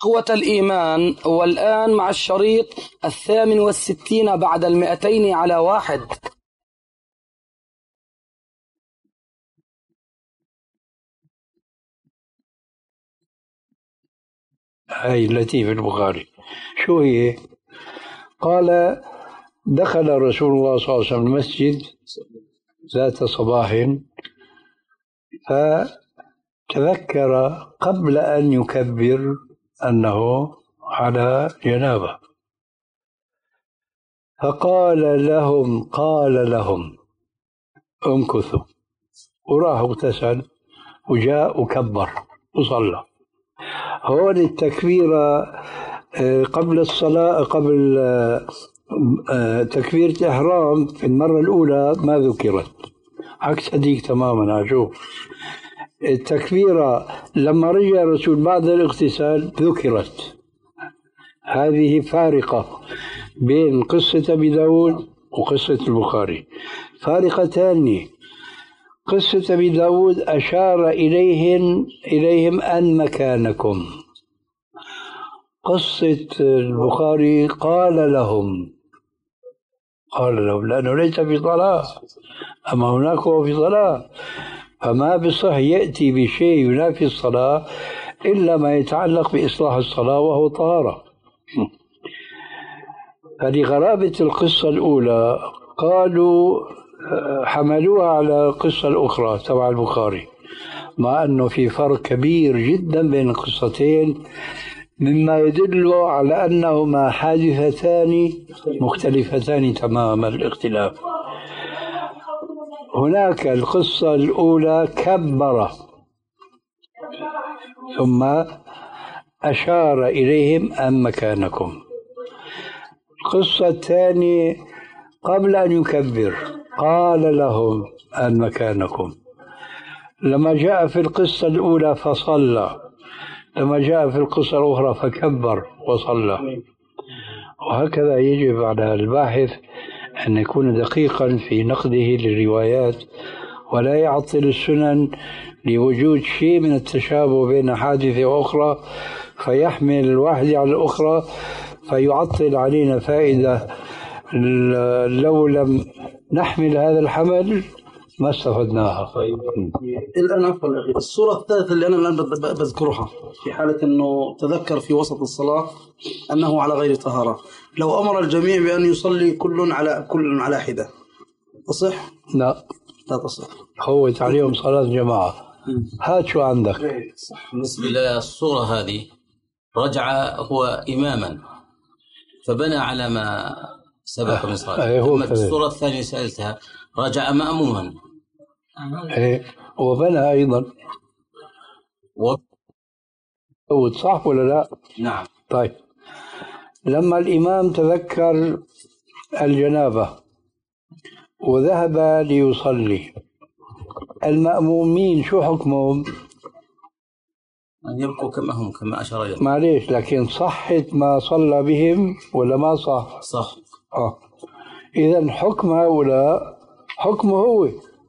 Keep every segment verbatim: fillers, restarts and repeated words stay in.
إخوة الإيمان، والآن مع الشريط الثامن والستين بعد المئتين على واحد. هاي التي في البخاري. شو هي؟ قال: دخل رسول الله صلى الله عليه وسلم المسجد ذات صباح، فتذكر قبل أن يكبر أنه على جنابة، فقال لهم قال لهم امكثوا، وراح اغتسل وجاء وكبر وصلى. هون التكبيرة قبل الصلاة، قبل تكبيرة الإحرام في المرة الأولى ما ذكرت، عكس هذيك تماما. أشوف التكبيرة لما رجع الرسول بعد الاغتسال ذكرت. هذه فارقة بين قصة أبي داود وقصة البخاري، فارقة ثانية. قصة أبي داود أشار إليهم إليهم أن مكانكم، قصة البخاري قال لهم قال لهم لأنه ليس في صلاة، أما هناك هو في صلاة، فما بصح يأتي بشيء ينافي الصلاة إلا ما يتعلق بإصلاح الصلاة وهو طهارة. فلغرابة القصة الأولى قالوا حملوها على القصة الأخرى تبع البخاري، مع أنه في فرق كبير جدا بين القصتين، مما يدل على أنهما حادثتان مختلفتان تمام الاختلاف. هناك القصة الأولى كبر ثم أشار إليهم أن مكانكم. القصة الثانية قبل أن يكبر قال لهم أن مكانكم. لما جاء في القصة الأولى فصلى، لما جاء في القصة الأخرى فكبر وصلى. وهكذا يجب على الباحث أن يكون دقيقا في نقده للروايات، ولا يعطل السنن لوجود شيء من التشابه بين حادثة وأخرى فيحمل الواحدة على الأخرى فيعطل علينا فائدة لو لم نحمل هذا الحمل ما استفدناها. الآن عفوا الصورة الثالثة اللي أنا الآن بذكرها في حالة أنه تذكر في وسط الصلاة أنه على غير طهارة، لو أمر الجميع بأن يصلي كل على كل على حدة تصح؟ لا لا تصح. خوت عليهم صلاة جماعة. هات شو عندك. بالنسبة للصورة هذه رجع هو إماما فبنى على ما سبق من صلاة. أما الصورة الثانية سألتها رجع مأموما. ايه وبنى أيضا و... صح ولا لا؟ نعم. طيب لما الإمام تذكر الجنابة وذهب ليصلي، المأمومين شو حكمهم؟ أن يبقوا كما هم كما أشار إليه. معليش، لكن صحت ما صلى بهم ولا ما صح؟ صح. آه. إذن حكم هؤلاء حكمه هو.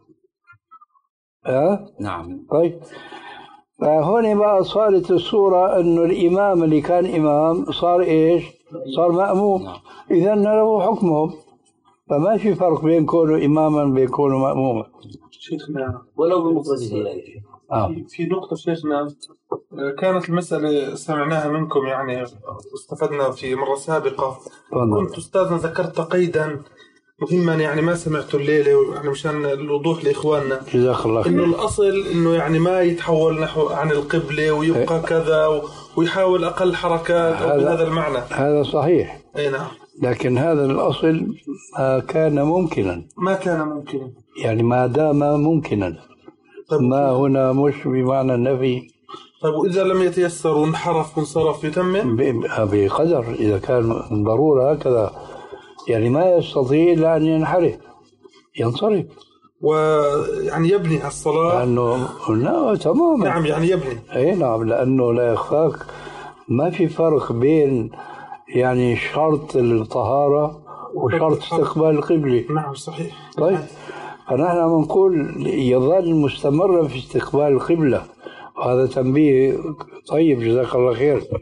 أه؟ نعم. طيب فهون بقى صارت الصورة أنه الإمام اللي كان إمام صار إيش؟ صار مأموم. نعم. إذن له حكمهم، فما في فرق بين كونه إماما بين كونه مأموما. شيخنا ولو بمفرده. آه. في نقطة شيخنا كانت المسألة سمعناها منكم يعني واستفدنا في مرة سابقة. كنت أستاذنا ذكرت قيدا مهما يعني ما سمعته الليلة يعني مشان الوضوح لإخواننا، جزاك الله خير، إنه الأصل إنه يعني ما يتحول نحو عن القبلة ويبقى كذا ويحاول أقل حركات أو بهذا المعنى. هذا صحيح. أي نعم. لكن هذا الأصل ما كان ممكنا. ما كان ممكنا يعني ما دام ممكنا. طيب ما هنا مش بمعنى النفي. طيب وإذا لم يتيسر وانحرف وانصرف يتمم بقدر، إذا كان ضرورة هكذا يعني ما يستطيع إلا أن ينحرف ينصرف ويعني يبني الصلاة لأنه لا تماما. نعم يعني يبني. أي نعم، لأنه لا يخفاك ما في فرق بين يعني شرط الطهارة وشرط استقبال القبلة. نعم صحيح. طيب فنحن نقول يظل مستمرا في استقبال القبلة، وهذا تنبيه طيب جزاك الله خير.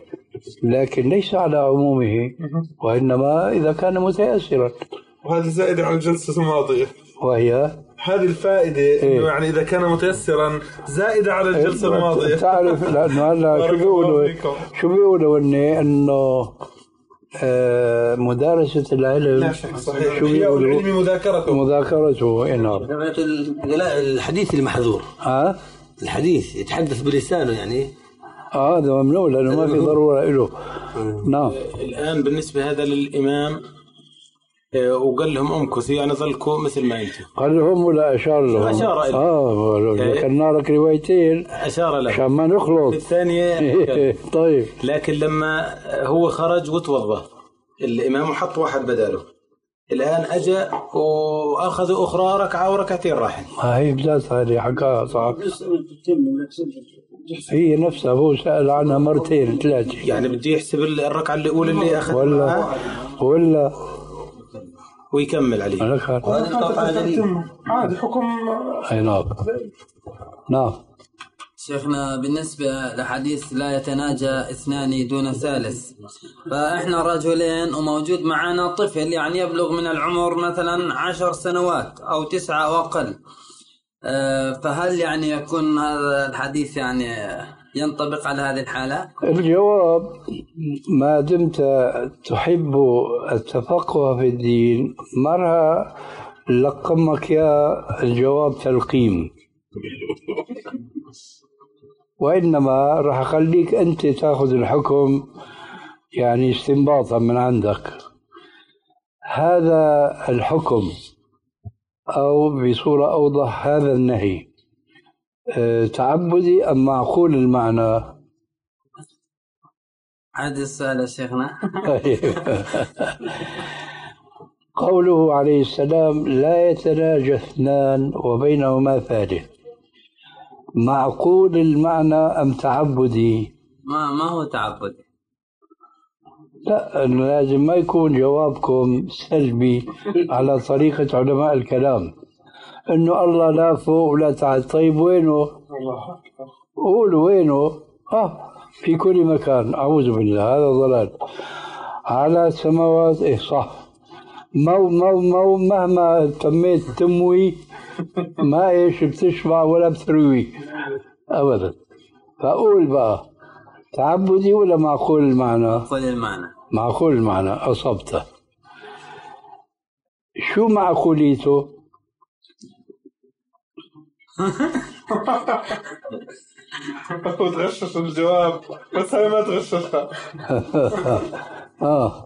لكن ليس على عمومه، وإنما إذا كان متيسرا. وهذه زائدة على الجلسة الماضية، وهي هذه الفائدة إيه؟ إنه يعني إذا كان متيسرا زائدة على الجلسة إيه؟ الماضية. تعرف لأنه هلا شو بيقولوا شو بيقولوا إني إنه آه مدارسة العلم صحيح. شو بيقولوا؟ العلم مذاكرته مذاكرته نعم. الحديث المحذور ها الحديث يتحدث بلسانه يعني اه هذا ممنوع لأنه ما في ضرورة له. نعم. الآن بالنسبة هذا للإمام وقال لهم امكثوا يعني ظلكوا مثل ما انتم. قال لهم ولا اشار لهم؟ اشار لهم. اه ذكرنا لك روايتين اشار لهم عشان ما نخلط. الثانيه طيب. لكن لما هو خرج وتوضا الامام وحط واحد بداله، الان اجى واخذوا اخرى ركعه وركعتين راحن. هي بذات هذه حكاها صح. هي نفسها هو سأل عنها مرتين ثلاثه، يعني بده يحسب الركعه الاولى اللي اخذها ولا ولا ويكمل عليه. هذا حكم. اي نعم. نعم شيخنا بالنسبة لحديث لا يتناجى اثنان دون ثالث، فإحنا رجلين وموجود معنا طفل يعني يبلغ من العمر مثلا عشر سنوات أو تسعة أو أقل، فهل يعني يكون هذا الحديث يعني ينطبق على هذه الحالة؟ الجواب ما دمت تحب التفقه في الدين مرة لقمك يا الجواب تلقيم، وإنما راح أخليك أنت تأخذ الحكم يعني استنباطا من عندك. هذا الحكم أو بصورة أوضح هذا النهي تعبدي أم معقول المعنى؟ عاد السؤال يا شيخنا. قوله عليه السلام لا يتناجى اثنان وبينهما ثالث، معقول المعنى أم تعبدي؟ ما ما هو تعبدي. لا لازم ما يكون جوابكم سلبي على طريقة علماء الكلام انه الله لا فوق ولا تحت. طيب وينه؟ قولوا وينه؟ اه في كل مكان. اعوذ بالله هذا ضلال. على السماوات ايه صح. مو مو مو مهما تميت تموي ما ايش بتشبع ولا بتروي ابدا. فاقول بقى تعبدي ولا معقول المعنى؟ معقول المعنى. معقول المعنى اصبته. شو معقوليته؟ وتغشش الجواب بس هي ما تغششها. اه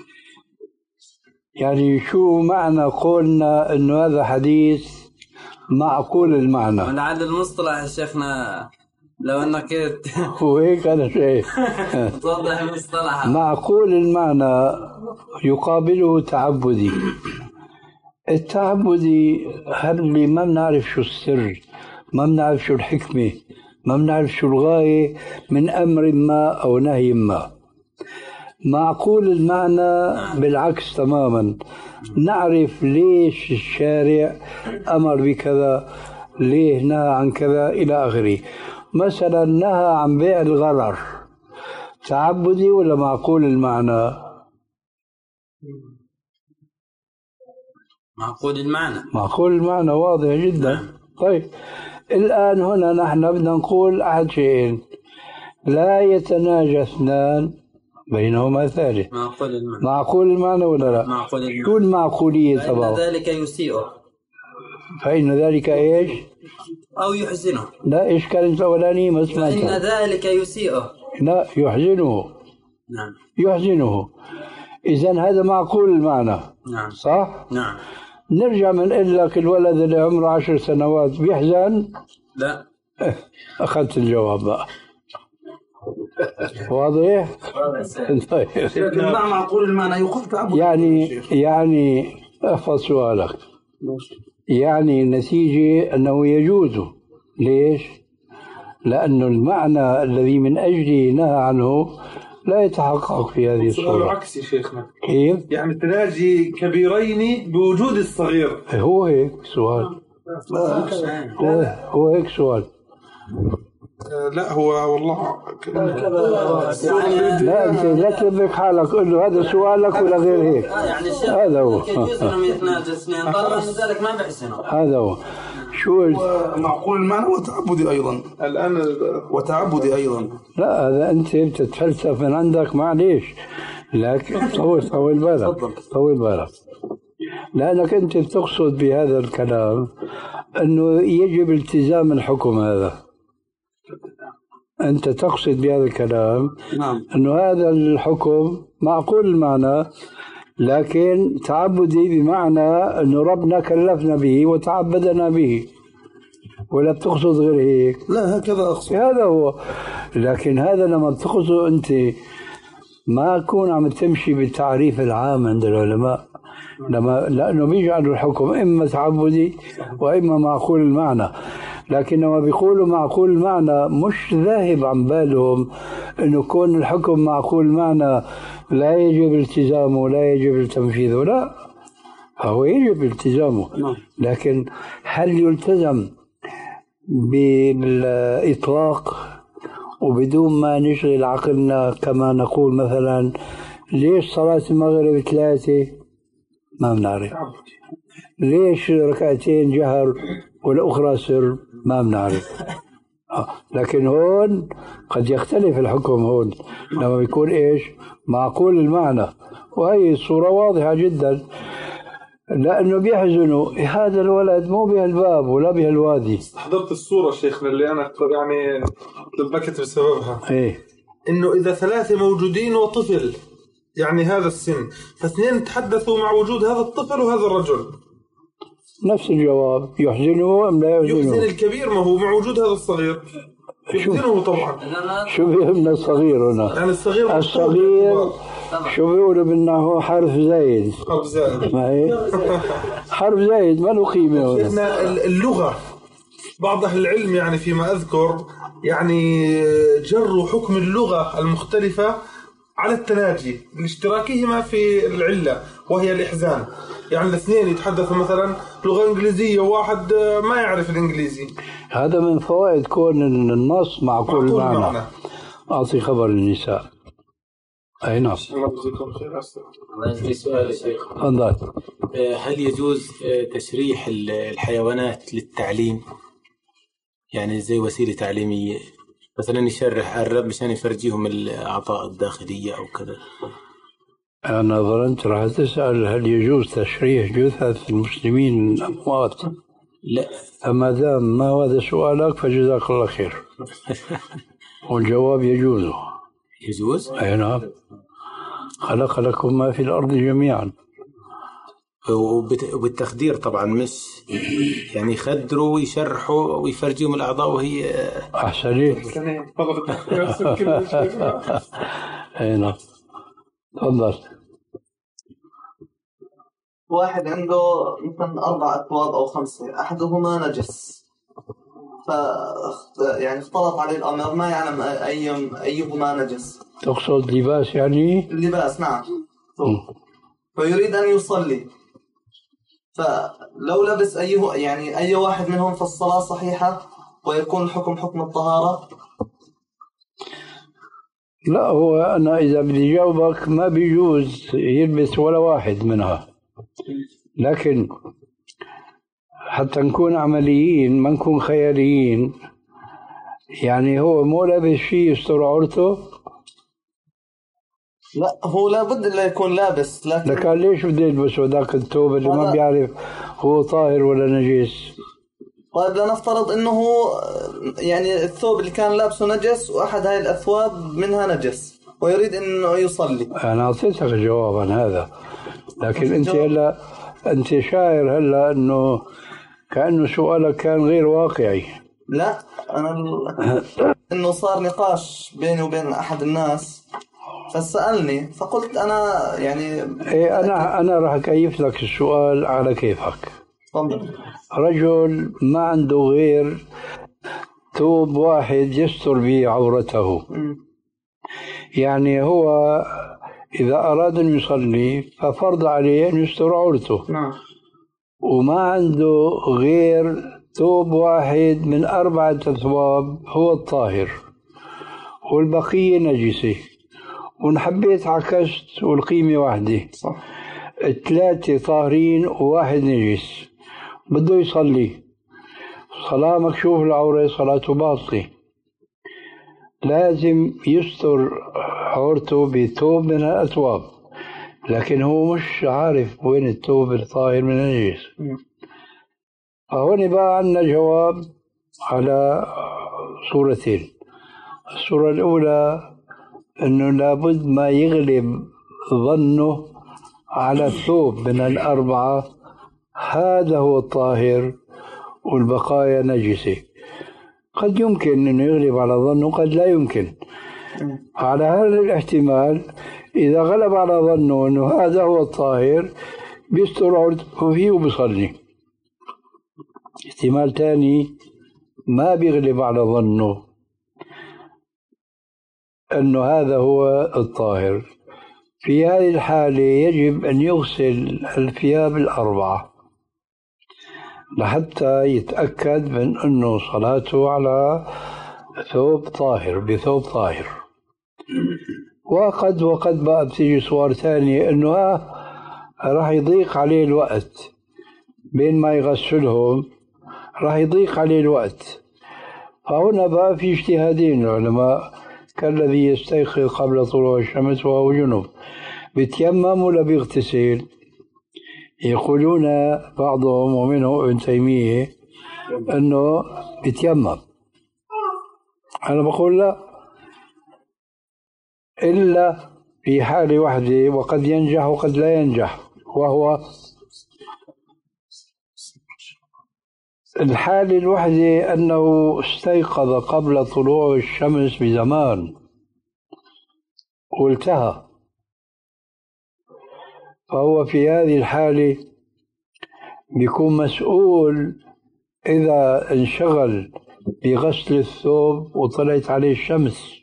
يعني شو معنى قولنا انه هذا حديث معقول المعنى؟ ولعل المصطلح يا شيخنا لو انك وهيك انا شيء توضح المصطلح. معقول المعنى يقابله تعبدي. التعبدي هل اللي ما بنعرف شو السر، ما بنعرف شو الحكمة، ما بنعرف شو الغاية من أمر ما أو نهي ما. معقول المعنى بالعكس تماما، نعرف ليش الشارع أمر بكذا، ليه نهى عن كذا إلى آخره. مثلا نهى عن بيع الغرر، تعبدي ولا معقول المعنى؟ معقول المعنى. معقول المعنى واضح جدا. طيب الآن هنا نحن بدنا نقول أحد شيئين، لا يتناجى اثنان بينهما ثالث. معقول المعنى. معقول المعنى ولا لا؟ معقول المعنى. شو المعقولية تبعه؟ فإن ذلك يسيئه. فإن ذلك إيش؟ أو يحزنه. لا إيش كانت الأولانية ما سمعتها. فإن ذلك يسيئه. لا يحزنه. نعم. يحزنه. إذن هذا معقول المعنى. نعم. صح؟ نعم. نرجع بنقول لك الولد اللي عمره عشر سنوات بيحزن؟ لا. أخذت الجواب بقى. واضح؟ طيب مع معقول المعنى يقول تعبد. يعني يعني احفظ سؤالك. يعني النتيجة أنه يجوز. ليش؟ لأنه المعنى الذي من أجله نهى عنه لا يتحقق في هذه الصورة. سؤال عكسي شيخنا. كيف؟ يعني تناجي كبيرين بوجود الصغير. هو هيك سؤال. هو, هو هيك سؤال. لا هو والله لا انت لا تلبك حالك قل له هذا سؤالك ولا غير هيك. هذا هو هذا هو شو معقول المعنى وتعبدي ايضا الان وتعبدي ايضا. لا هذا انت بتتفلسف من عندك معليش، لكن طول طول بالك طول بالك لانك انت بتقصد بهذا الكلام انه يجب التزام الحكم. هذا أنت تقصد بهذا الكلام نعم. أنه هذا الحكم معقول المعنى لكن تعبدي بمعنى أنه ربنا كلفنا به وتعبدنا به، ولا بتقصد غير هيك؟ لا هكذا أقصد. هذا هو. لكن هذا لما بتقصده أنت ما تكون عم تمشي بالتعريف العام عند العلماء، لما لأنه بيجعلوا الحكم إما تعبدي وإما معقول المعنى. لكن لما بيقولوا معقول المعنى مش ذاهب عن بالهم انه كون الحكم معقول المعنى لا يجب التزامه ولا يجب تنفيذه، لا هو يجب التزامه، لكن هل يلتزم بالإطلاق وبدون ما نشغل عقلنا كما نقول مثلا ليش صلاة المغرب ثلاثة ما بنعرف، ليش ركعتين جهر والأخرى سر ما بنعرف. لكن هون قد يختلف الحكم هون لما بيكون إيش معقول المعنى، وهي الصورة واضحة جدا. لأنه بيحزنوا هذا الولد مو بهالباب ولا بهالوادي. حضرت الصورة شيخنا اللي أنا يعني لبكت بسببها إيه؟ إنه إذا ثلاثة موجودين وطفل يعني هذا السن، فاثنين تحدثوا مع وجود هذا الطفل وهذا الرجل، نفس الجواب يحزنه أم لا يحزنه؟ يحزن الكبير ما هو مع وجود هذا الصغير، يحزنه طبعا. شو بيهمنا الصغير هنا؟ يعني الصغير الصغير شو بيقولوا بأنه حرف زايد. حرف زايد ما هي حرف زايد ما له قيمة هنا. اللغة بعض أهل العلم يعني فيما أذكر يعني جروا حكم اللغة المختلفة على التناجي لاشتراكهما في العلة وهي الإحزان. يعني الاثنين يتحدثوا مثلا لغة إنجليزية وواحد ما يعرف الإنجليزي. هذا من فوائد كون النص معقول المعنى. أعطي خبر النساء. أي نعم. عندي سؤال يا شيخ. تفضل. هل يجوز تشريح الحيوانات للتعليم؟ يعني زي وسيلة تعليمية مثلا يشرح الرب مشان يفرجيهم الأعضاء الداخلية أو كذا؟ أنا ظننت راح تسأل هل يجوز تشريح جثث المسلمين الأموات. لا. فما دام ما هذا سؤالك فجزاك الله خير. والجواب يجوز. يجوز؟ أي نعم. خلق لكم ما في الأرض جميعا. وبالتخدير طبعا مش يعني يخدروا ويشرحوا ويفرجيهم الأعضاء وهي أحسنين. أي نعم. تفضل. واحد عنده مثلا أربع أثواب أو خمسة، أحدهما نجس، ف يعني اختلط عليه الأمر ما يعلم أي أيهما نجس. تقصد لباس يعني؟ اللباس نعم. فيريد أن يصلي، فلو لبس أيه يعني أي واحد منهم فالصلاة صحيحة ويكون الحكم حكم الطهارة؟ لا هو أنا إذا بدي جاوبك ما بيجوز يلبس ولا واحد منها، لكن حتى نكون عمليين ما نكون خياليين. يعني هو مو لابس شيء يستر عورته؟ لا هو لابد إلا يكون لابس، لكن لكن ليش بده يلبسه ذاك الثوب اللي ما بيعرف هو طاهر ولا نجس؟ طيب لنفترض انه يعني الثوب اللي كان لابسه نجس واحد هاي الاثواب منها نجس ويريد انه يصلي. انا اعطيتك الجواب عن هذا، لكن انت هلا انت شاعر هلا انه كانه سؤالك كان غير واقعي. لا انا ال... انه صار نقاش بيني وبين احد الناس فسألني فقلت انا يعني ايه انا انا راح اكيف لك السؤال على كيفك. تفضل. رجل ما عنده غير ثوب واحد يستر به عورته، م. يعني هو إذا أراد أن يصلي ففرض عليه أن يستر عورته، نعم. وما عنده غير ثوب واحد من أربعة أثواب هو الطاهر والبقية نجسة، ونحبيت عكست والقيمة واحدة، صح. ثلاثة طاهرين وواحد نجس، بده يصلي صلاة مكشوف العورة، صلاته باطلة، لازم يستر عورته بثوب من الأثواب، لكن هو مش عارف وين الثوب الطاهر من النجس. فهون بقى عندنا جواب على صورتين. الصورة الأولى أنه لابد ما يغلب ظنه على الثوب من الأربعة، هذا هو الطاهر والبقايا نجسة. قد يمكن أنه يغلب على ظنه، قد لا يمكن. على هذا الاحتمال إذا غلب على ظنه أنه هذا هو الطاهر بيستر عورته فيه وبيصلي. احتمال ثاني ما بيغلب على ظنه أنه هذا هو الطاهر، في هذه الحالة يجب أن يغسل الثياب الأربعة لحتى يتأكد من أنه صلاته على ثوب طاهر بثوب طاهر. وقد وقد بقى بتيجي صور ثانية أنه آه راح يضيق عليه الوقت بين ما يغسلهم، راح يضيق عليه الوقت. فهنا بقى في اجتهادين العلماء، كالذي يستيقظ قبل طلوع الشمس وهو جنوب بيتيمم ولا بيغتسل؟ يقولون بعضهم ومنهم ابن تيمية أنه بيتيمم. أنا بقول لا، إلا في حالة واحدة وقد ينجح وقد لا ينجح، وهو الحالة الوحدة أنه استيقظ قبل طلوع الشمس بزمان والتهى، فهو في هذه الحالة بيكون مسؤول إذا انشغل بغسل الثوب وطلعت عليه الشمس.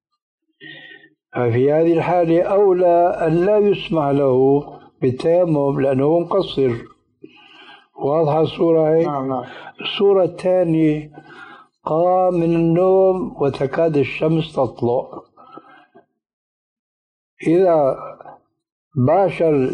في هذه الحالة أولى أن لا يسمح له بالتيمم لأنه مقصر. واضحة الصورة هي؟ نعم نعم. الصورة الثانية قام من النوم وتكاد الشمس تطلع، إذا باشر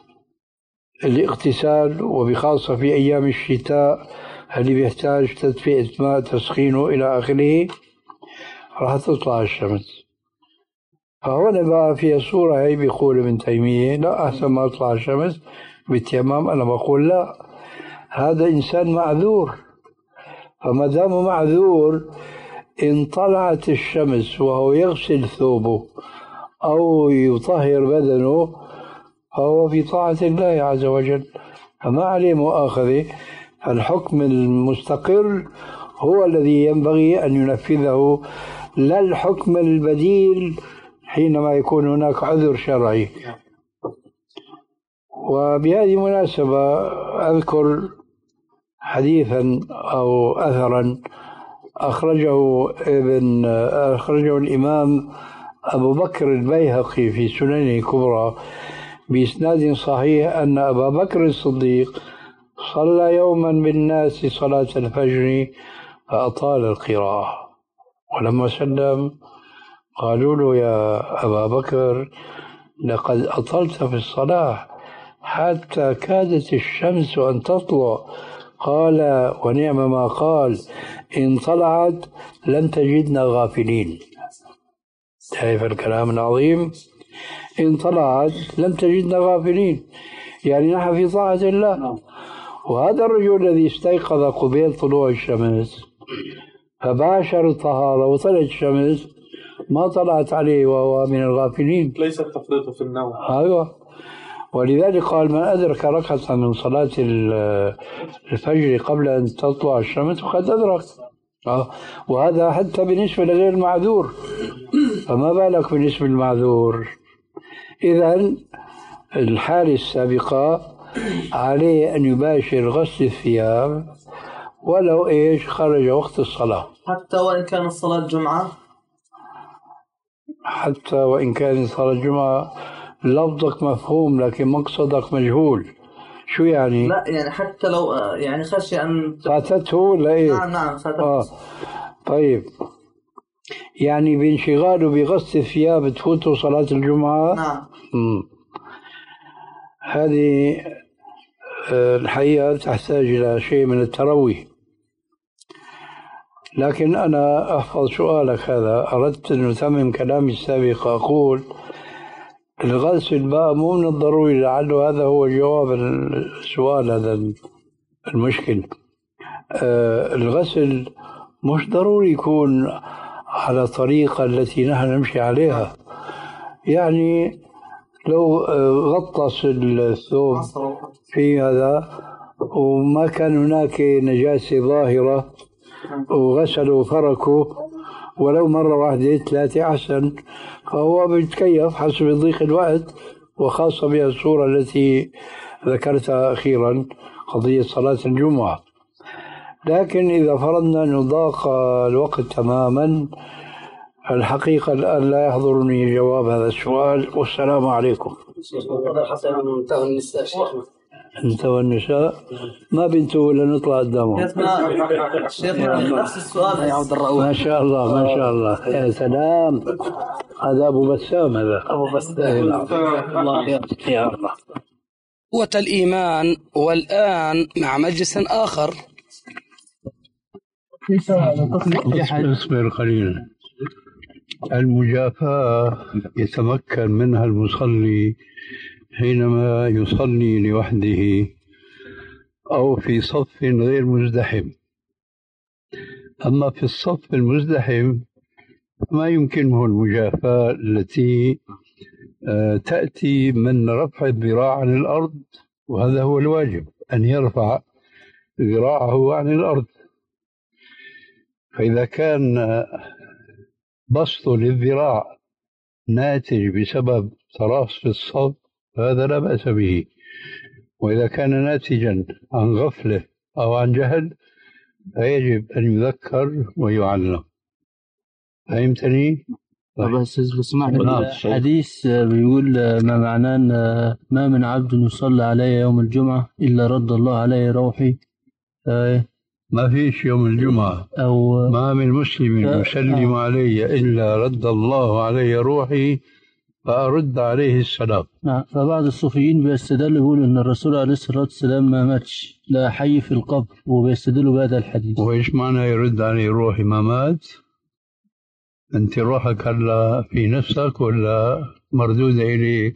الاغتسال وبخاصة في أيام الشتاء اللي بيحتاج تدفئة ماء تسخينه إلى آخره راح تطلع الشمس. فهنا بقى في الصورة هي بيقول ابن تيمية لا، أحسن ما تطلع الشمس بالتيمم. أنا بقول لا، هذا إنسان معذور، فما دام معذور إن طلعت الشمس وهو يغسل ثوبه أو يطهر بدنه فهو في طاعة الله عز وجل، فما عليه مؤاخذة. الحكم المستقر هو الذي ينبغي أن ينفذه، لا الحكم البديل حينما يكون هناك عذر شرعي. وبهذه المناسبة أذكر حديثا أو أثرا أخرجه ابن أخرجه الإمام أبو بكر البيهقي في سننه الكبرى بإسناد صحيح أن أبا بكر الصديق صلى يوما بالناس صلاة الفجر فأطال القراءة، ولما سلم قالوا له يا أبا بكر لقد أطلت في الصلاة حتى كادت الشمس أن تطلع. قال ونعم ما قال، إن طلعت لم تجدنا غافلين. شايف الكلام العظيم؟ إن طلعت لم تجدنا غافلين، يعني نحن في طاعة الله. وهذا الرجل الذي استيقظ قبيل طلوع الشمس فباشر الطهارة وطلعت الشمس ما طلعت عليه وهو من الغافلين، ليس التفريط في النوم. أيوة. ولذلك قال من أدرك ركعة من صلاة الفجر قبل أن تطلع الشمس فقد أدرك. وهذا حتى بالنسبة لغير المعذور، فما بالك بالنسبة للمعذور. إذن الحالة السابقة عليه أن يباشر غسل الثياب ولو إيش خرج وقت الصلاة، حتى وإن كانت صلاة جمعة. حتى وإن كانت صلاة جمعة لفظك مفهوم لكن مقصدك مجهول. شو يعني؟ لا يعني حتى لو يعني خشي أن فاتته ولا إيه؟ نعم نعم فاتته. آه. طيب يعني بانشغاله بغسل الثياب تفوته صلاة الجمعة؟ نعم. مم. هذه الحقيقة تحتاج إلى شيء من التروي، لكن أنا أحفظ سؤالك هذا. أردت أن أتمم كلامي السابق، أقول الغسل بقى مو من الضروري، لعله هذا هو جواب السؤال هذا المشكل. آه الغسل مش ضروري يكون على الطريقة التي نحن نمشي عليها. يعني لو غطس الثوب في هذا وما كان هناك نجاسة ظاهرة وغسلوا فركوا ولو مرة واحدة ثلاثة أحسن، فهو بيتكيف حسب ضيق الوقت، وخاصة بها الصورة التي ذكرتها أخيرا قضية صلاة الجمعة. لكن إذا فرضنا أنه ضاق الوقت تماما، الحقيقة الآن لا يحضرني جواب هذا السؤال، والسلام عليكم. انتهى النساء شيخنا. انتهى النساء ما بنتوا ولا نطلع قدامهم. شيخنا نفس السؤال يعود الرؤوف. ما شاء الله ما شاء الله، يا سلام. هذا أبو بسام، هذا أبو بسام. الله يا الله. قوة الإيمان. والآن مع مجلس آخر. اصبر قليلا. المجافاة يتمكن منها المصلي حينما يصلي لوحده أو في صف غير مزدحم. أما في الصف المزدحم ما يمكنه المجافاة التي تأتي من رفع الذراع عن الأرض، وهذا هو الواجب، أن يرفع ذراعه عن الأرض. فإذا كان بسط للذراع ناتج بسبب تراص في الصف هذا لا بأس به، وإذا كان ناتجا عن غفلة أو عن جهل فيجب أن يذكر ويعلم. فهمتني؟ بس اسمعني، الحديث بيقول ما معناه ما من عبد يصلي علي يوم الجمعة إلا رد الله علي روحي. ما فيش يوم الجمعة أو ما من مسلم يسلم علي إلا رد الله علي روحي فأرد عليه السلام. نعم. فبعض الصوفيين بيستدلوا يقولوا أن الرسول عليه الصلاة والسلام ما ماتش، لا حي في القبر، وبيستدلوا بهذا الحديث. وإيش معنى يرد عليه روحي ما مات؟ أنت روحك هلا في نفسك ولا مردودة إليك؟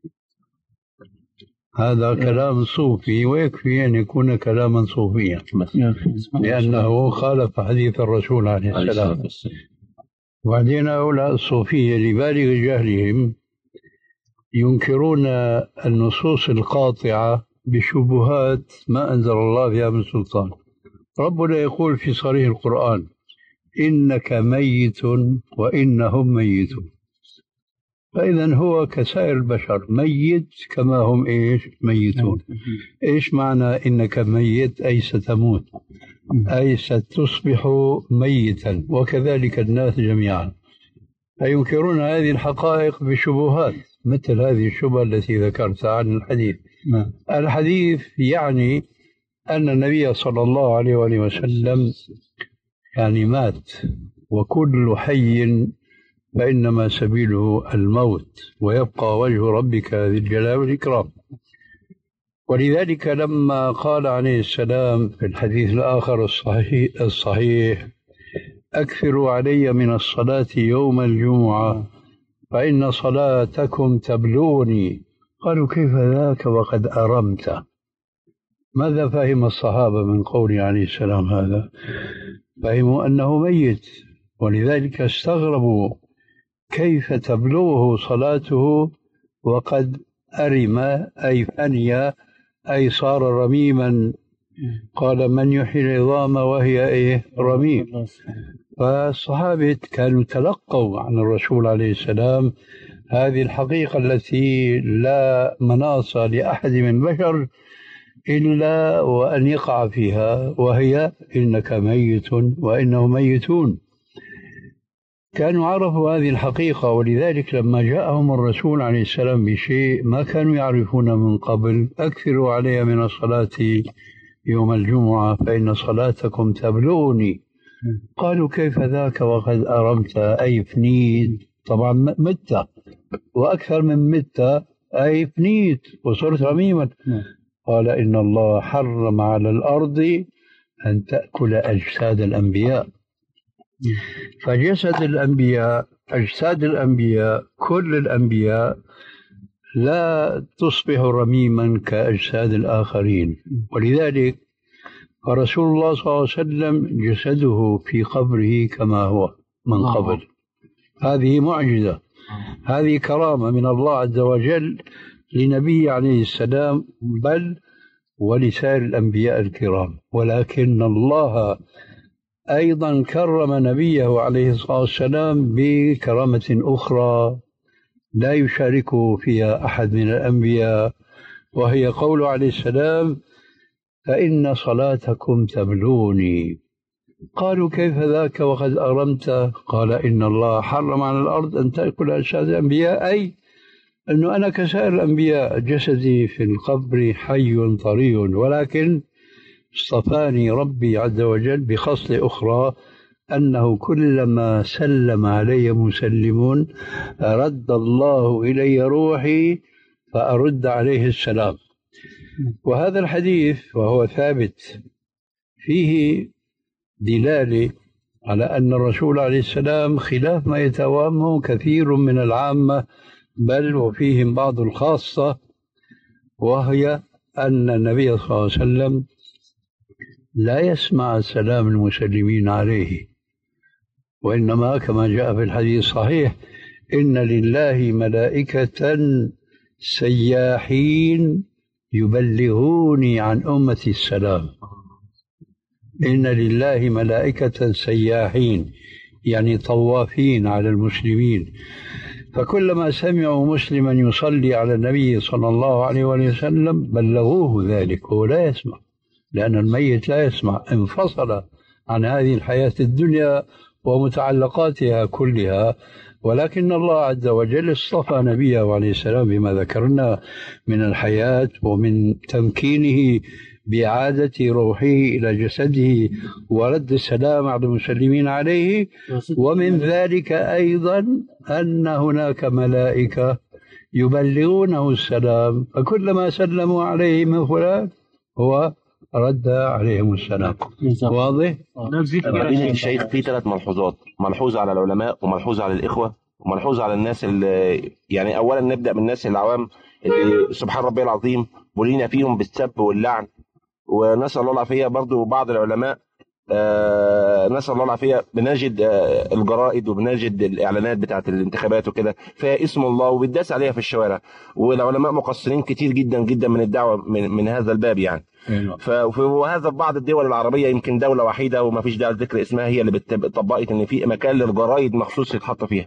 هذا كلام صوفي، ويكفي أن يكون كلاما صوفيا لأنه خالف حديث الرسول عليه السلام. وبعدين هؤلاء الصوفية لبالغ جهلهم ينكرون النصوص القاطعة بشبهات ما أنزل الله بها من سلطان. ربنا يقول في صريح القرآن إنك ميت وإنهم ميتون. فإذا هو كسائر البشر ميت كما هم إيش ميتون. إيش معنى إنك ميت؟ أي ستموت، أي ستصبح ميتا، وكذلك الناس جميعا. فينكرون هذه الحقائق بشبهات مثل هذه الشبهة التي ذكرتها عن الحديث. الحديث يعني أن النبي صلى الله عليه وآله وسلم يعني مات، وكل حي فإنما سبيله الموت، ويبقى وجه ربك ذي الجلال والإكرام. ولذلك لما قال عليه السلام في الحديث الآخر الصحيح, الصحيح أكثروا علي من الصلاة يوم الجمعة فإن صلاتكم تبلغني. قالوا كيف ذاك وقد أرمت؟ ماذا فهم الصحابة من قوله عليه السلام هذا؟ فهموا أنه ميت، ولذلك استغربوا كيف تبلغه صلاته وقد أرم أي فني أي صار رميما. قال من يحيي العظام وهي إيه رميم. فالصحابة كانوا تلقوا عن الرسول عليه السلام هذه الحقيقة التي لا مناص لأحد من بشر إلا وأن يقع فيها، وهي إنك ميت وإنهم ميتون. كانوا عرفوا هذه الحقيقة، ولذلك لما جاءهم الرسول عليه السلام بشيء ما كانوا يعرفون من قبل، أكثروا علي من الصلاة يوم الجمعة فإن صلاتكم تبلغني. قالوا كيف ذاك وقد أرمت أي فنيت، طبعا مت وأكثر من مت أي فنيت وصرت رميما. قال إن الله حرم على الأرض أن تأكل أجساد الأنبياء، فجسد الأنبياء أجساد الأنبياء كل الأنبياء لا تصبح رميما كأجساد الآخرين. ولذلك فرسول الله صلى الله عليه وسلم جسده في قبره كما هو من قبل. هذه معجزة، هذه كرامة من الله عز وجل لنبي عليه السلام بل ولسائر الأنبياء الكرام. ولكن الله أيضا كرم نبيه عليه الصلاة والسلام بكرامة أخرى لا يشاركه فيها أحد من الأنبياء، وهي قوله عليه السلام فإن صلاتكم تبلغني. قالوا كيف ذاك وقد أرمت؟ قال إن الله حرم على الأرض أن تأكل أجساد الأنبياء، أي أنه أنا كسائر الأنبياء جسدي في القبر حي طري، ولكن اصطفاني ربي عز وجل بخصلة أخرى أنه كلما سلم علي مسلم رد الله إلي روحي فأرد عليه السلام. وهذا الحديث وهو ثابت فيه دلالة على أن الرسول عليه السلام خلاف ما يتوهمه كثير من العامة بل وفيهم بعض الخاصة، وهي أن النبي صلى الله عليه وسلم لا يسمع سلام المسلمين عليه، وإنما كما جاء في الحديث الصحيح إن لله ملائكة سياحين يبلغوني عن أمتي السلام. إن لله ملائكة سياحين يعني طوافين على المسلمين، فكلما سمعوا مسلما يصلي على النبي صلى الله عليه وسلم بلغوه ذلك، وهو لا يسمع لأن الميت لا يسمع، انفصل عن هذه الحياة الدنيا ومتعلقاتها كلها. ولكن الله عز وجل اصطفى نبيه عليه السلام بما ذكرنا من الحياة ومن تمكينه بإعادة روحه إلى جسده ورد السلام على المسلمين عليه. ومن ذلك أيضا أن هناك ملائكة يبلغونه السلام، فكلما سلموا عليه من فلان هو رد عليهم السلام. واضح؟ فضيلة الشيخ في ثلاث ملحوظات، ملحوظة على العلماء وملحوظة على الإخوة وملحوظة على الناس اللي يعني أولا نبدأ بالناس العوام اللي سبحان ربي العظيم بولينا فيهم بالسب واللعن، ونسأل الله العافية برضو بعض العلماء آه نسأل الله العافية بنجد آه الجرائد وبنجد الإعلانات بتاعت الانتخابات وكده فيها اسم الله وبيداس عليها في الشوارع، والعلماء مقصرين كتير جدا جدا من الدعوة من, من هذا الباب يعني. وهذا في بعض الدول العربية يمكن دولة وحيدة وما فيش داعي لذكر اسمها هي اللي طبقت ان في مكان للجرائد مخصوص يتحط فيها.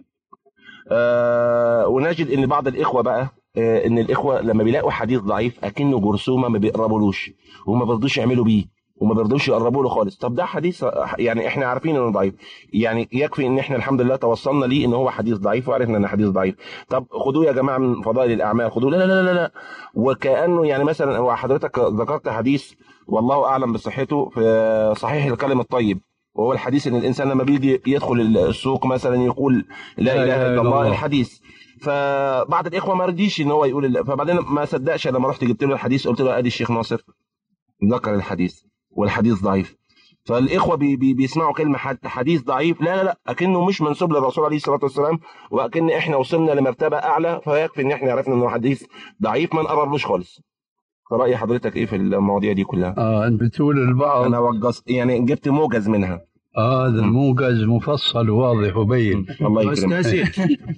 آه ونجد ان بعض الإخوة بقى آه ان الإخوة لما بيلاقوا حديث ضعيف اكنه جرثومة ما بيقربولوش وما بيرضوش يعملوا بيه وما بيرضوش يقربوا له خالص. طب ده حديث يعني احنا عارفين انه ضعيف، يعني يكفي ان احنا الحمد لله توصلنا ليه ان هو حديث ضعيف وعرفنا انه حديث ضعيف. طب خدوه يا جماعه من فضائل الاعمال، خدوه. لا لا لا لا وكانه يعني مثلا هو حضرتك ذكرت حديث والله اعلم بصحته في صحيح الكلم الطيب، وهو الحديث ان الانسان لما بيجي يدخل السوق مثلا يقول لا اله الا الله الحديث، فبعض الاخوه ما رضيش ان هو يقول، فبعدين ما صدقش لما رحت جبت له الحديث قلت له ادي الشيخ ناصر ذكر الحديث والحديث ضعيف. فالاخوه بي بي بيسمعوا كلمه حديث ضعيف لا لا لا اكنه مش منسوب للرسول عليه الصلاه والسلام، واكن احنا وصلنا لمرتبه اعلى، فيكفي ان احنا عرفنا انه حديث ضعيف ما نقربلوش خالص. فرأي حضرتك ايه في المواضيع دي كلها؟ اه انت بتقول البعض انا وجز يعني جبت موجز منها. اه هذا الموجز مفصل وواضح وبين. الله يكرمك.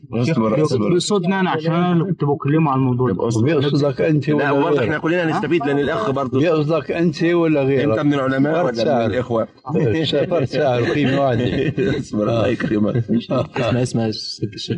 بيقصدني انا عشان انا اللي كنت بكلمه على الموضوع. بيقصدك انت ولا لا برضه احنا كلنا نستفيد لان الاخ برضه بيقصدك انت ولا غيرك؟ انت من العلماء ولا من الاخوه؟ فرد سعر قيمه واحده. اصبر الله يكرمك. اسمع اسمع الشيخ.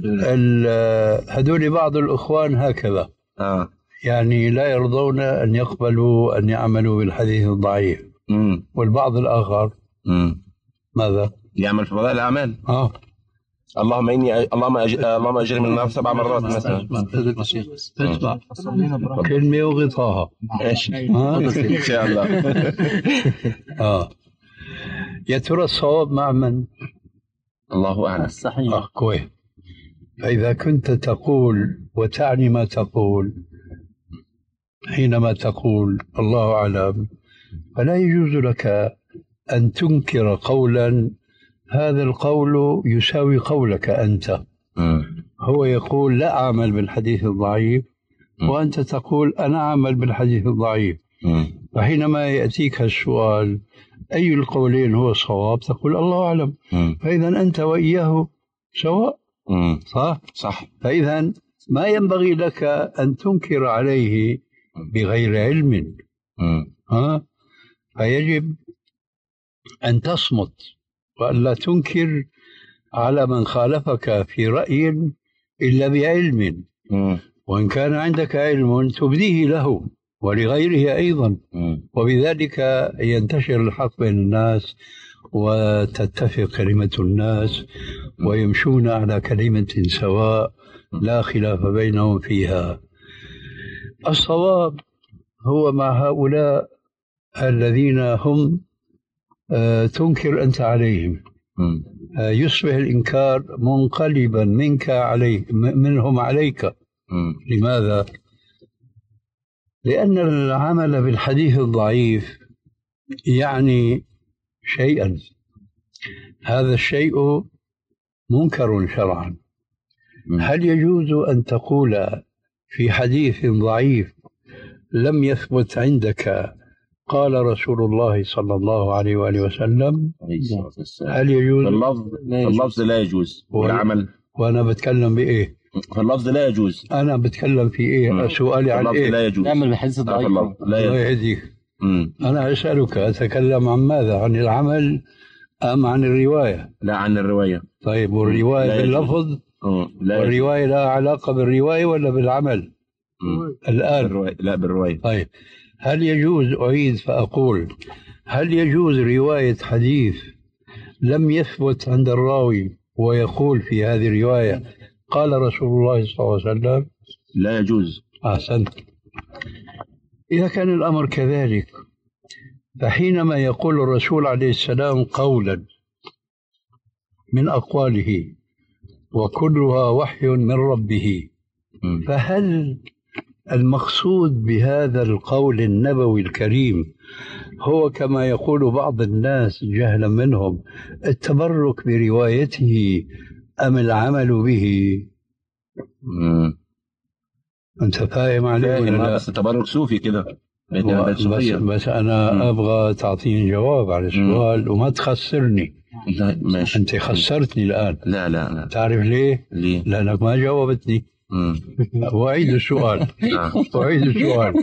هذول بعض الاخوان هكذا اه يعني لا يرضون ان يقبلوا ان يعملوا بالحديث الضعيف. امم والبعض الاخر امم ماذا؟ يعمل في فضائل الاعمال. اه اللهم اني اللهم أج... اللهم اجرني من النار سبع مرات مثلا. اسمع كلمه وغطاها ان شاء الله. اه يا ترى الصواب مع من؟ الله اعلم. صحيح. آه كويس. فاذا كنت تقول وتعني ما تقول حينما تقول الله اعلم، فلا يجوز لك ان تنكر قولا هذا القول يساوي قولك أنت. م. هو يقول لا أعمل بالحديث الضعيف م. وأنت تقول أنا أعمل بالحديث الضعيف. م. فحينما يأتيك السؤال أي القولين هو الصواب تقول الله أعلم. م. فإذا أنت وإياه سواء. م. صح؟ صح. فإذا ما ينبغي لك أن تنكر عليه بغير علم. م. ها؟ فيجب أن تصمت وألا تنكر على من خالفك في رأي إلا بعلم. م. وإن كان عندك علم تبديه له ولغيره أيضا. م. وبذلك ينتشر الحق بين الناس وتتفق كلمة الناس ويمشون على كلمة سواء لا خلاف بينهم فيها. الصواب هو مع هؤلاء الذين هم آه تنكر أنت عليهم. آه يصبح الإنكار منقلبا منك عليه منهم عليك. م. لماذا؟ لأن العمل بالحديث الضعيف يعني شيئا، هذا الشيء منكر شرعا. م. هل يجوز أن تقول في حديث ضعيف لم يثبت عندك قال رسول الله صلى الله عليه وآله وسلم هل يجوز؟ اللفظ اللفظ لا يجوز والعمل. وأنا بتكلم بإيه؟ اللفظ لا يجوز. أنا بتكلم في إيه؟ سؤالي عن إيه؟ لا يجوز. نعمل بحديث الضعيف. لا يجوز. أنا أسألك أتكلم عن ماذا؟ عن العمل أم عن الرواية؟ لا عن الرواية. طيب والرواية باللفظ والرواية لا علاقة بالرواية ولا بالعمل؟ مم. الآن بالرواية. لا بالرواية. طيب هل يجوز أعيد فأقول هل يجوز رواية حديث لم يثبت عند الراوي ويقول في هذه الرواية قال رسول الله صلى الله عليه وسلم؟ لا يجوز. أحسنت. إذا كان الأمر كذلك فحينما يقول الرسول عليه السلام قولا من أقواله وكلها وحي من ربه، فهل المقصود بهذا القول النبوي الكريم هو كما يقول بعض الناس جهلا منهم التبرك بروايته أم العمل به؟ مم. أنت فاهم عليه ولا؟ بس التبرك صوفي كده. بس, بس أنا مم. أبغى تعطيني جواب على السؤال وما تخسرني. لا ماشي. أنت خسرتني الآن. لا لا لا. تعرف ليه؟ ليه؟ لأنك ما جاوبتني. وأعيد السؤال. وأعيد السؤال.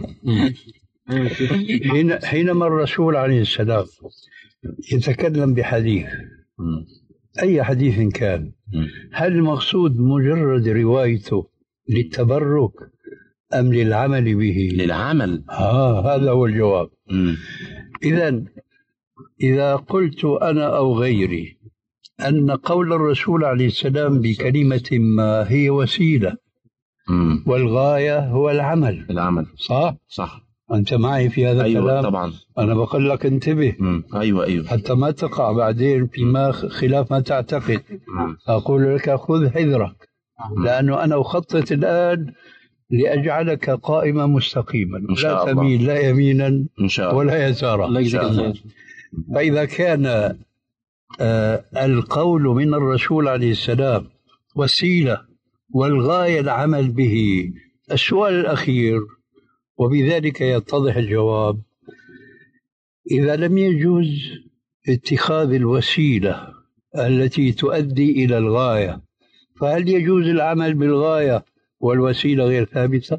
حين حينما الرسول عليه السلام يتكلم بحديث أي حديث كان، هل المقصود مجرد روايته للتبرك أم للعمل به؟ للعمل. آه هذا هو الجواب. إذن إذا قلت أنا أو غيري أن قول الرسول عليه السلام بكلمة ما هي وسيلة مم. والغاية هو العمل. العمل. صح؟ صح. أنت معي في هذا أيوة الكلام؟ طبعا. أنا بقول لك انتبه. مم. أيوة أيوة. حتى ما تقع بعدين فيما خلاف ما تعتقد. مم. أقول لك خذ حذرك. مم. لأنه أنا أخطط الآن لأجعلك قائما مستقيما لا تميل لا يمينا إن شاء الله ولا يسارا. الله يجزاك خير. فإذا كان آه القول من الرسول عليه السلام وسيلة والغاية العمل به، السؤال الأخير وبذلك يتضح الجواب: إذا لم يجوز اتخاذ الوسيلة التي تؤدي إلى الغاية، فهل يجوز العمل بالغاية والوسيلة غير ثابتة؟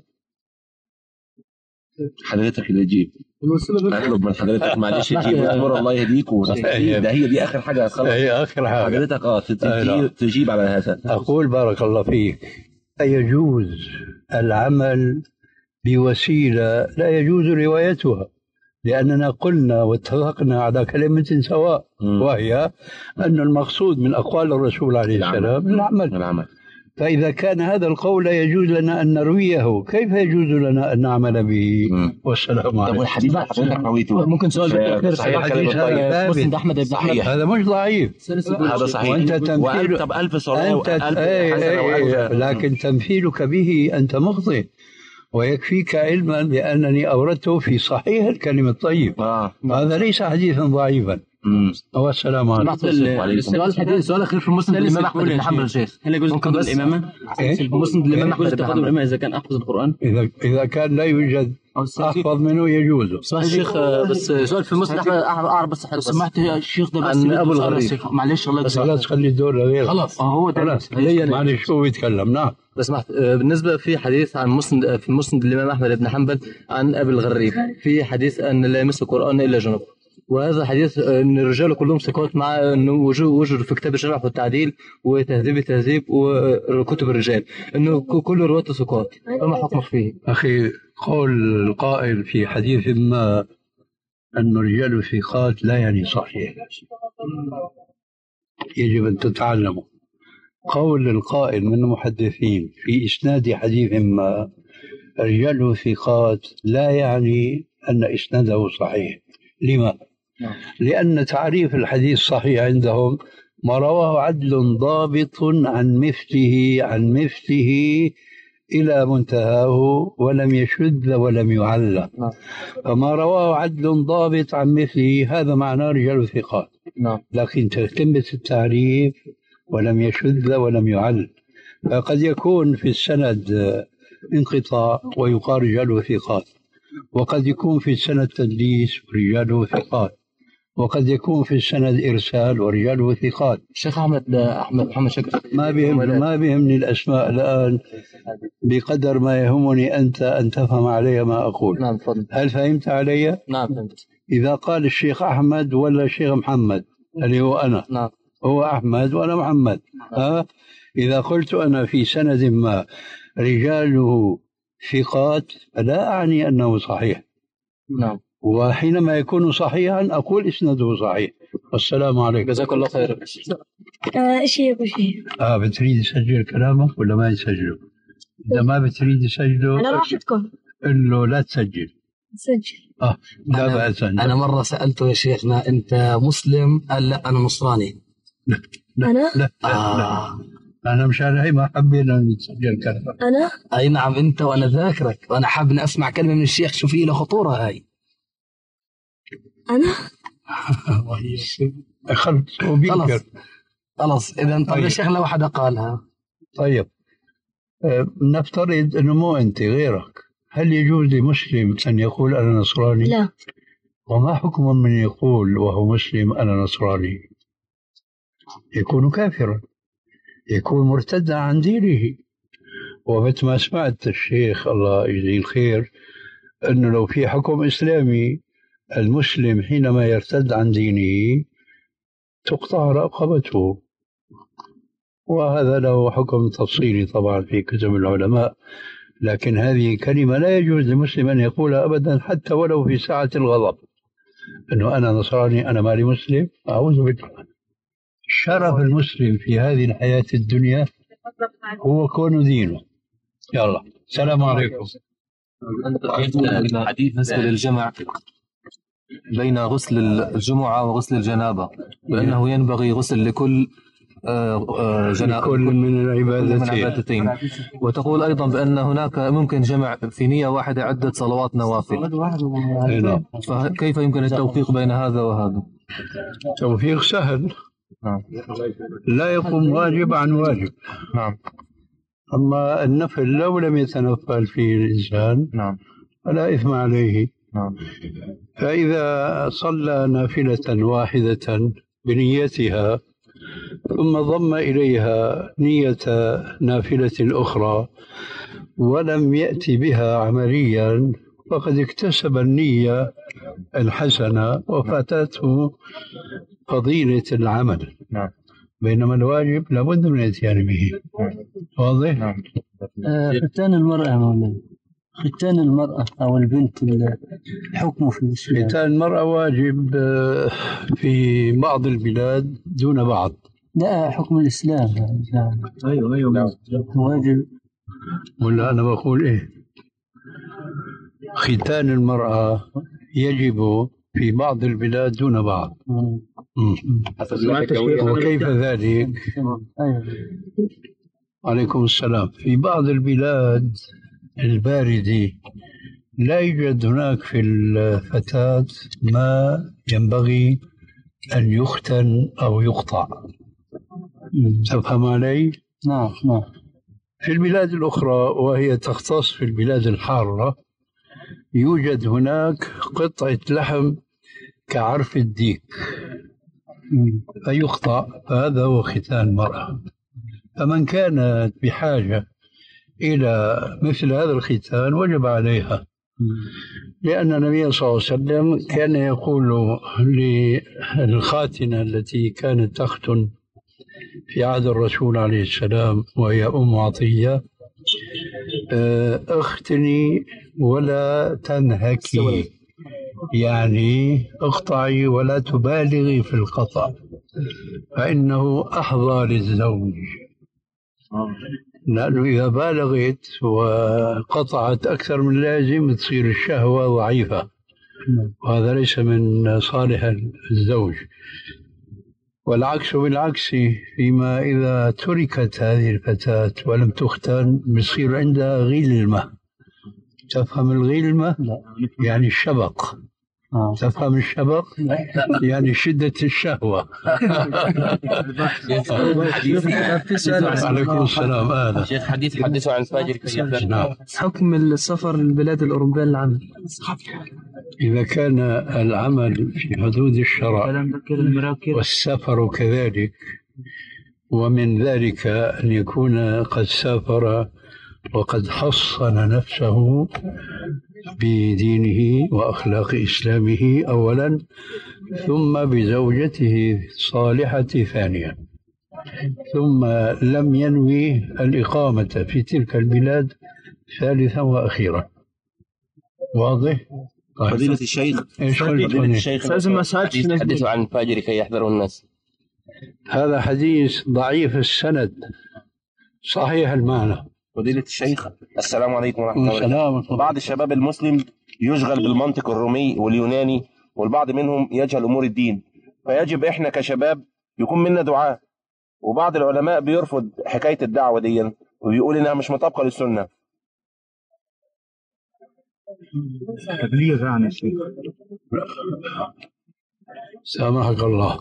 حضرتك اللي تجيب. أطلب من حضرتك معلش تجيب وأمر الله يهديك ونستفيد. ده هي دي آخر حاجة خلاص. هي آخر حاجة. حضرتك آه تجيب, تجيب على هذا. أقول بارك الله فيك: أيجوز العمل بوسيلة لا يجوز روايتها؟ لأننا قلنا واتفقنا على كلمة سواء، وهي أن المقصود من أقوال الرسول عليه السلام العمل. العمل. فإذا كان هذا القول لا يجوز لنا أن نرويه، كيف يجوز لنا أن نعمل به؟ والسلام عليكم. والحديث حضرتك رويته ممكن سؤال بالأخير؟ الحديث هذا مسند أحمد بن أحمد هذا مش ضعيف، هذا صحيح. وأنت تمثيل طب ألف صلاة أنت لكن تمثيلك به أنت مخطئ، ويكفيك علما بأنني أوردته في صحيح الكلمة الطيب. آه. هذا ليس حديثا ضعيفا. والسلام عليكم. السؤال الحديث سؤال اخير في مسند الامام احمد بن حنبل الشيخ، هل يجوز تقدم الامامه؟ في مسند الامام احمد بن حنبل الامامه اذا كان احفظ القران؟ اذا اذا كان لا يوجد احفظ منه يجوز. الشيخ بس سؤال في مسند احمد اعرف بس حضرتك سمحت الشيخ ده بس ابو الغريب معلش الله يجزاك خلاص خلي الدور غير خلاص هو ده معلش هو يتكلم. نعم لو سمحت. بالنسبه في حديث عن مسند في مسند الامام احمد بن حنبل عن ابي الغريب في حديث ان لا يمس القران الا جنب، وهذا حديث ان الرجال كلهم ثقات مع انه وجود في كتاب الجرح والتعديل وتهذيب التهذيب وكتب الرجال انه كل رواته ثقات، فما حكمك فيه؟ اخي قول القائل في حديث ما ان الرجال ثقات لا يعني صحيح، يجب ان تتعلموا. قول القائل من المحدثين في اسناد حديث ما الرجال ثقات لا يعني ان اسناده صحيح. لما؟ لأن تعريف الحديث صحيح عندهم ما رواه عدل ضابط عن مثله عن مثله إلى منتهاه ولم يشذ ولم يعل. فما رواه عدل ضابط عن مثله هذا معناه رجال ثقات. لكن تلتمس التعريف ولم يشذ ولم يعل، فقد يكون في السند انقطاع ويقال رجال ثقات، وقد يكون في السند تدليس ورجاله ثقات، وقد يكون في السند إرسال ورجاله ثقات. الشيخ أحمد أحمد محمد شكر ما بهم ما بيهمني الأسماء الآن بقدر ما يهمني أنت أن تفهم علي ما أقول. نعم فضل. هل فهمت علي؟ نعم فهمت. إذا قال الشيخ أحمد ولا الشيخ محمد اللي هو أنا، نعم هو أحمد وأنا محمد. ها إذا قلت أنا في سند ما رجاله ثقات فلا أعني أنه صحيح. نعم. وحينما يكون صحيحا أقول إسناده صحيح. والسلام عليكم. جزاك الله خير. إيش هي بشيء؟ آه بتريد تسجل كلامك ولا ما يسجله؟ إذا ما بتريد تسجله أنا راحتكم. قل له لا تسجل. سجل. آه لا بأس. أنا مرة سألته يا شيخنا أنت مسلم؟ قال لا أنا نصراني. لا لا أنا؟ لا, لا, آه. لا. أنا مشان هي ما حبينا نسجل كلامك. أنا؟ أي نعم أنت، وأنا ذاكرك وأنا حاب أسمع كلمة من الشيخ شوفي له خطورة هاي. أنا؟ خلص خلاص خلاص إذا طب يا شيخ لو حدا قالها. طيب أه نفترض أنه مو أنت غيرك، هل يجوز لمسلم أن يقول أنا نصراني؟ لا. وما حكم من يقول وهو مسلم أنا نصراني؟ يكون كافرا، يكون مرتدا عن دينه. ومثل ما سمعت الشيخ الله يجزيه الخير أنه لو في حكم إسلامي المسلم حينما يرتد عن دينه تقطع رقبته، وهذا له حكم تفصيلي طبعا في كتب العلماء، لكن هذه كلمة لا يجوز لمسلم أن يقولها أبدا حتى ولو في ساعة الغضب، أنه أنا نصراني أنا مالي مسلم. أعوذ بالله. شرف المسلم في هذه الحياة الدنيا هو كون دينه. يلا السلام عليكم. حديث بالنسبة للجمع بين غسل الجمعة وغسل الجنابة، لأنه ينبغي غسل لكل جنابة كل من العبادتين. وتقول أيضا بأن هناك ممكن جمع في نية واحدة عدة صلوات نوافل، فكيف يمكن التوفيق بين هذا وهذا؟ توفيق سهل. نعم. لا يقوم واجب عن واجب. نعم. أما النفل لو لم يتنفل فيه الإنسان نعم فلا إثم عليه. نعم. فإذا صلى نافلة واحدة بنيتها ثم ضم إليها نية نافلة أخرى ولم يأتي بها عمليا فقد اكتسب النية الحسنة وفاتته فضيلة العمل. نعم. بينما الواجب لابد من الاتيان به. واضح؟ نعم. ختان المرأة مولانا ختان المرأة أو البنت حكمه في الإسلام. ختان المرأة واجب في بعض البلاد دون بعض. لا، حكم الإسلام. أيوه أيوه واجب. ولا أنا بقول إيه؟ ختان المرأة يجب في بعض البلاد دون بعض. وكيف ذلك؟ عليكم السلام. في بعض البلاد الباردة لا يوجد هناك في الفتاة ما ينبغي أن يختن أو يقطع. تفهم علي؟ نعم نعم. في البلاد الأخرى وهي تختص في البلاد الحارة يوجد هناك قطعة لحم كعرف الديك فيقطع، فهذا هو ختان المرأة. فمن كانت بحاجة إلى مثل هذا الختان وجب عليها، لأن النبي صلى الله عليه وسلم كان يقول للخاتنة التي كانت تختن في عهد الرسول عليه السلام وهي أم عطية: اختني ولا تنهكي، يعني اقطعي ولا تبالغي في القطع فإنه أحظى للزوج، لأنه إذا بالغت وقطعت أكثر من اللازم تصير الشهوة ضعيفة، وهذا ليس من صالح الزوج. والعكس بالعكس، فيما إذا تركت هذه الفتاة ولم تختن بصير عندها غلمة. تفهم الغلمة؟ يعني الشبق. آه. تفهم الشبق؟ يعني شدة الشهوة. عليكم السلام. هذا شيخ حديث حدثوا عن الفاجر كي يحذر. نعم. حكم السفر للبلاد الأوروبية للعمل إذا كان العمل في حدود الشرع والسفر كذلك، ومن ذلك أن يكون قد سافر وقد حصن نفسه بدينه وأخلاق إسلامه أولا، ثم بزوجته الصالحة ثانيا، ثم لم ينوي الإقامة في تلك البلاد ثالثا وأخيرا. واضح؟ فضيلة الشيخ فضيلة الشيخ حدثوا عن الفاجر كي يحذروا الناس. هذا حديث ضعيف السند صحيح المعنى. فضيلة الشيخ السلام عليكم ورحمة الله وبركاته. بعض الشباب المسلم يشغل بالمنطق الرومي واليوناني، والبعض منهم يجهل أمور الدين، فيجب إحنا كشباب يكون منا دعاء. وبعض العلماء بيرفض حكاية الدعوة دي وبيقول إنها مش مطابقة للسنة. تبليغ يعني شيء. سامحك الله.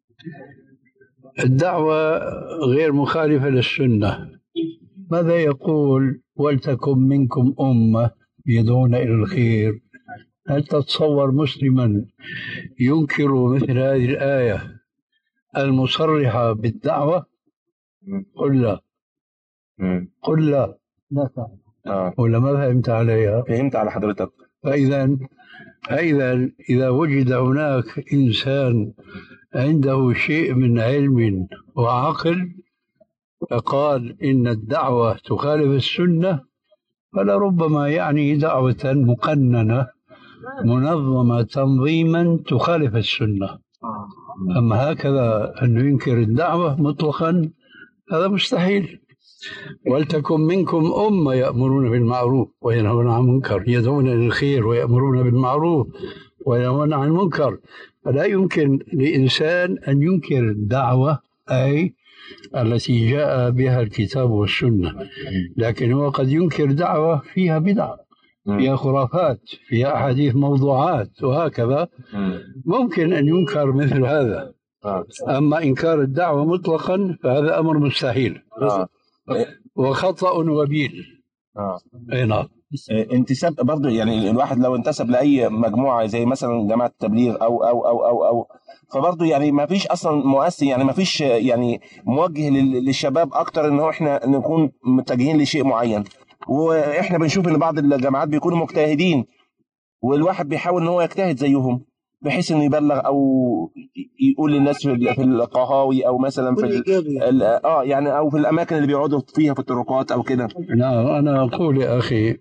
الدعوة غير مخالفة للسنة. ماذا يقول؟ ولتكن منكم أمة يدعون إلى الخير. هل تتصور مسلما ينكر مثل هذه الآية المصرحة بالدعوة؟ قل لا. قل لا. لا آه. ولا ما فهمت عليها؟ فهمت على حضرتك. فإذا فإذا إذا وجد هناك إنسان عنده شيء من علم وعقل فقال إن الدعوة تخالف السنة، فلربما يعني دعوة مقننة منظمة تنظيما تخالف السنة. أما هكذا أنه ينكر الدعوة مطلقا هذا مستحيل. ولتكن منكم أمة يأمرون بالمعروف وينهون عن المنكر، يدعون إلى الخير ويأمرون بالمعروف وينهون عن المنكر. فلا يمكن لإنسان أن ينكر الدعوة أي التي جاء بها الكتاب والسنة، لكن هو قد ينكر دعوة فيها بدعة، فيها خرافات، فيها أحاديث موضوعات وهكذا، ممكن أن ينكر مثل هذا. أما إنكار الدعوة مطلقا فهذا أمر مستحيل وخطأ وبيل. آه. أي نعم. انتساب برضه، يعني الواحد لو انتسب لأي مجموعة زي مثلا جماعة التبليغ أو أو أو أو أو فبرضه يعني ما فيش أصلا مؤثر، يعني ما فيش يعني موجه للشباب أكتر إن هو إحنا نكون متجهين لشيء معين. وإحنا بنشوف إن بعض الجماعات بيكونوا مجتهدين، والواحد بيحاول إن هو يجتهد زيهم بحيث إنه يبلغ أو يقول للناس في القهاوي أو مثلا في اه يعني أو في الأماكن اللي بيقعدوا فيها في الطرقات أو كده. نعم. أنا أقول يا أخي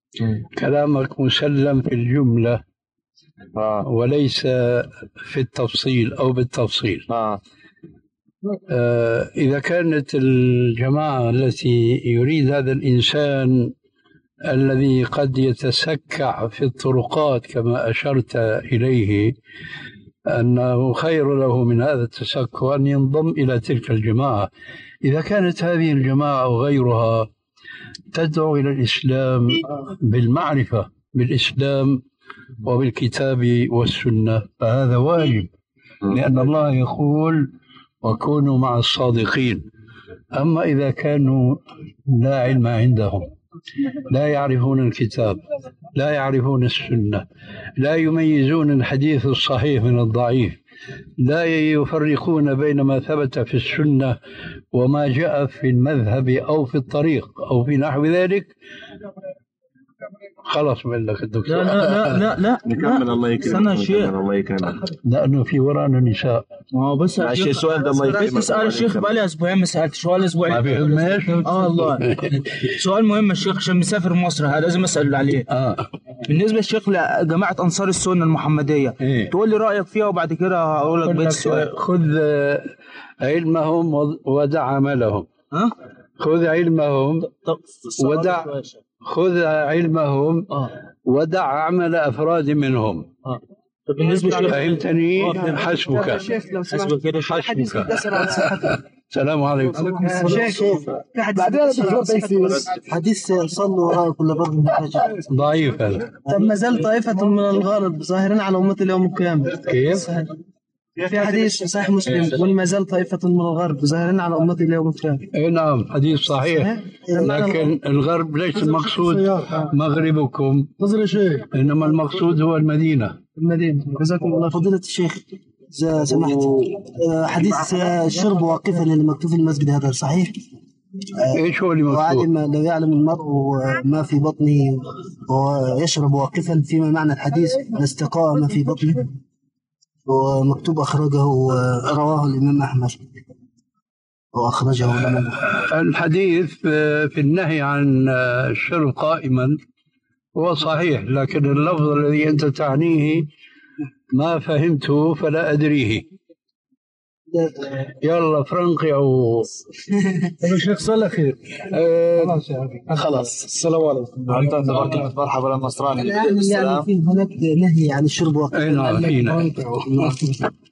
كلامك مسلم في الجملة وليس في التفصيل أو بالتفصيل. آه. آه إذا كانت الجماعة التي يريد هذا الإنسان الذي قد يتسكع في الطرقات كما أشرت إليه أنه خير له من هذا التسكع أن ينضم إلى تلك الجماعة، إذا كانت هذه الجماعة أو غيرها تدعو إلى الإسلام بالمعرفة بالإسلام وبالكتاب والسنة فهذا واجب، لأن الله يقول وكونوا مع الصادقين. أما إذا كانوا لا علم عندهم، لا يعرفون الكتاب، لا يعرفون السنة، لا يميزون الحديث الصحيح من الضعيف، لا يفرقون بين ما ثبت في السنة وما جاء في المذهب أو في الطريق أو في نحو ذلك، خلاص من لك الدكتور. لا لا لا لا نكمل. الله يكرمك. الله يكرمك. لأنه في ورانا نساء. ما هو بس السؤال ده الله يكرمك. تسأل الشيخ بقالي أسبوعين ما سألت سؤال أسبوعين. ما بيهمش. آه والله سؤال مهم الشيخ عشان مسافر مصر هذا لازم أسأل عليه. آه. بالنسبة للشيخ لجماعة أنصار السنة المحمدية إيه؟ تقول لي رأيك فيها وبعد كده هقول لك بيت السؤال. خذ علمهم ودع عملهم. ها؟ خذ علمهم ودع خذ علمهم آه. ودع عمل أفراد منهم. آه. طب بالنسبة للشيخ فهمتني؟ حسبك حسبك حسبك. السلام عليكم. شيخ حديث صلوا وراء كل بر ضعيف هذا. طب ما زال طائفة من الغالب ظاهرين على أمة اليوم القيامة. كيف؟ في حديث صحيح مسلم وما زال طائفة من الغرب ظاهرين على أمة اليوم القيامة. اي نعم حديث صحيح، لكن الغرب ليس المقصود مغربكم، إنما المقصود هو المدينة. المدينة. جزاكم الله. فضيلة الشيخ إذا سمحت، حديث الشرب واقفا اللي مكتوب في المسجد هذا صحيح؟ ايش هو اللي مكتوب؟ وعلم لو يعلم المرء ما في بطنه ويشرب واقفا، فيما معنى الحديث لاستقاء ما في بطنه، ومكتوب أخرجه رواه الإمام أحمد وأخرجه الإمام. الحديث في النهي عن الشرب قائما هو صحيح، لكن اللفظ الذي أنت تعنيه ما فهمته فلا أدريه. يلا فرنقي أو الشيخ صلى خير. خلاص السلام عليكم. مرحبا بالنصراني. يعني في هناك نهي عن الشرب وقت. أي نعم.